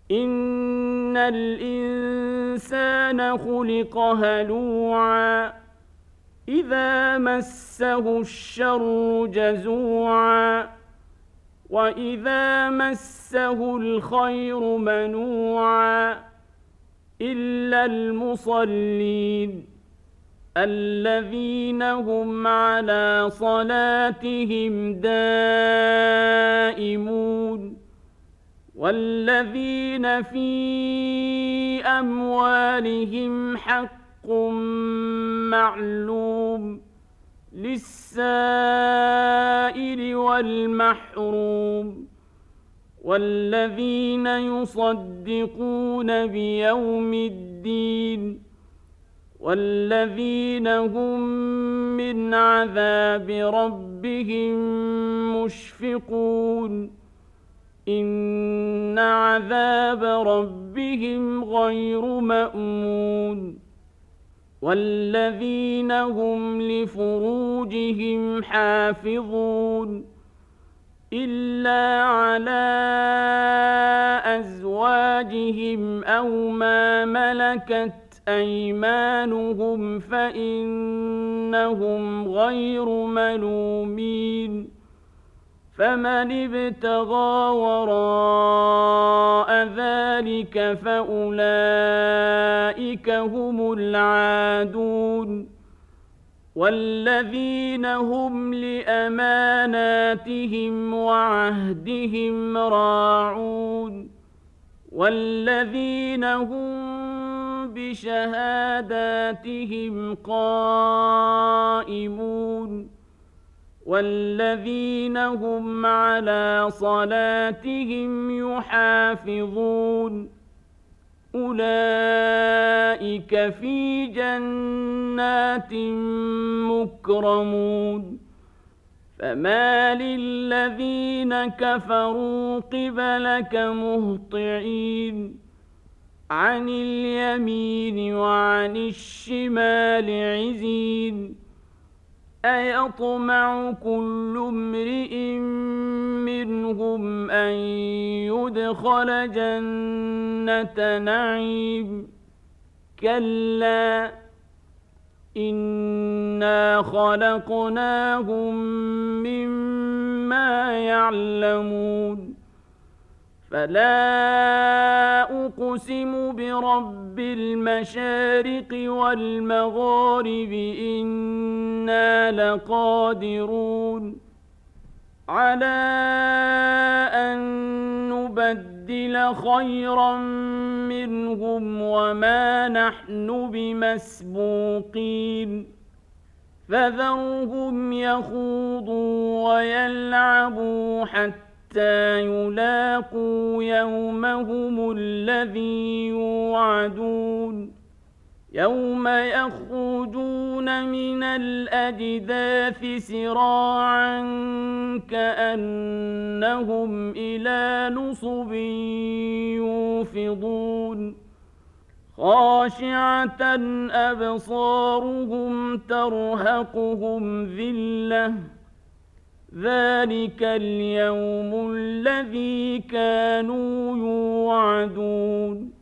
إن الإنسان خلق هلوعا إذا مسه الشر جزوعا وإذا مسه الخير منوعا إلا المصلين الذين هم على صلاتهم دائمون والذين في أموالهم حق معلوم للسائل والمحروم والذين يصدقون بيوم الدين والذين هم من عذاب ربهم مشفقون إن عذاب ربهم غير مأمون والذين هم لفروجهم حافظون إلا على أزواجهم أو ما ملكت أيمانهم فإنهم غير ملومين فمن ابتغى وراء ذلك فأولئك هم العادون والذين هم لأماناتهم وعهدهم راعون والذين هم بشهاداتهم قائمون والذين هم على صلاتهم يحافظون أولئك في جنات مكرمون فمال الذين كفروا قبلك مهطعين عن اليمين وعن الشمال عزين أيطمع كل امرئ منهم أن يدخل جنة نعيم كلا إنا خلقناهم مما يعلمون فلا أقسم برب المشارق والمغارب إنا لقادرون على أن نبدل خيرا منهم وما نحن بمسبوقين فذرهم يخوضوا ويلعبوا حتى يلاقوا يومهم الذي يوعدون يوم يخرجون من الأجداث سراعا كأنهم إلى نصب يوفضون خاشعة أبصارهم ترهقهم ذلة ذلك اليوم الذي كانوا يوعدون